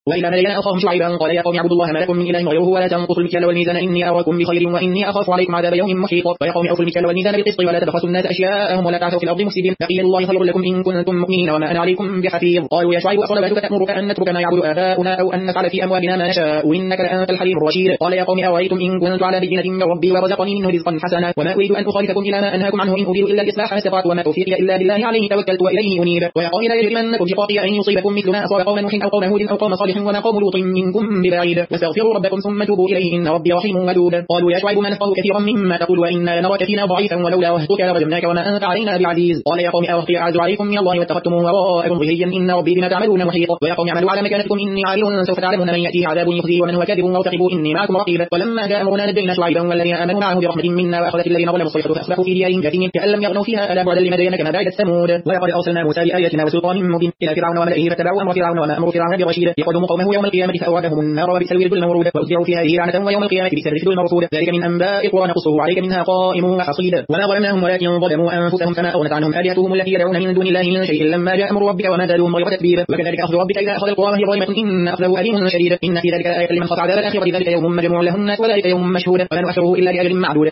وإلى مدين أخاهم شعيبا قال يا قوم اعبدوا الله ما لكم من إله غيره ولا تنقصوا المكيال والميزان إني أراكم بخير وإني أخاف عليكم عذاب يوم محيط. ويا قوم أوفوا المكيال والميزان بالقسط ولا تبخسوا الناس أشياءهم ولا تعثوا في الأرض مفسدين بقية الله خير لكم إن كنتم مؤمنين وما أنا عليكم بحفيظ. قالوا يا شعيب أصلواتك تأمرك أن نترك ما يعبد آباؤنا أو أن نفعل في أموالنا ما نشاء إنك لأنت الحليم الرشيد. قال يا قوم أرأيتم إن كنت على بينة من ربي ورزقني منه رزقا حسنا وما أريد أن أخالفكم إلى ما أنهاكم عنه إن أريد إلا الإصلاح ما استطعت وما توفيقي إلا بالله عليه توكلت وإليه أنيب. ويا قوم لا يجرمنكم شقاقي أن يصيبكم مثل ما أصاب قوم نوح أو قوم هود أو قوم صالح وما قوم لوط منكم ببعيد واستغفروا ربكم ثم توبوا إليه إن ربي رحيم ودود. قالوا يا شعيب ما نفقه كثيرا مما تقول وإنا لنراك فينا ضعيفا ولولا وهتك لرجمناك وما أنت علينا بعزيز. قال يا قوم أوحي أعز عليكم من الله واتخذتموه وراءكم ظهريا إن ربي بما تعملون محيط. ويا قوم اعملوا على مكانتكم إني عامل سوف تعلمون من يأتيه عذاب يخزيه ومن هو كاذب وارتقبوا إني معكم رقيب. ولما جاء أمرنا نجينا شعيبا والذين آمنوا معه برحمة منا وأخذت الذين ظلموا الصيحة فأصبحوا في ديارهم جاثمين كأن لم يغنوا فيها ألا بعدا لمدين كما بعدت ثمود. ولقد أرسلنا موسى بآياتنا وسلطان مبين إلى فرعون وملئه فاتبعوا أمر فرعون وما أمر فرعون برشيد يقدم قومه يوم القيامة فأوردهم النار وبئس الورد المورود وأتبعوا فيها لعنة ويوم القيامة بئس الرفد المرفود. ذلك من أنباء القرى نقصه عليك منها قائم وحصيد. وما ظلمناهم ولكن ظلموا أنفسهم فما أغنت عنهم آلهتهم التي يدعون من دون الله من شيء لما جاء أمر ربك وما زادوهم غير تتبيب. وكذلك أخذ ربك إذا أخذ القرى وهي ظالمة إن أخذه أليم شديد إن في ذلك آية لمن خاف عذاب الآخرة ذلك يوم مجموع له الناس وذلك يوم مشهود ولا نؤخره إلا لأجل معدود.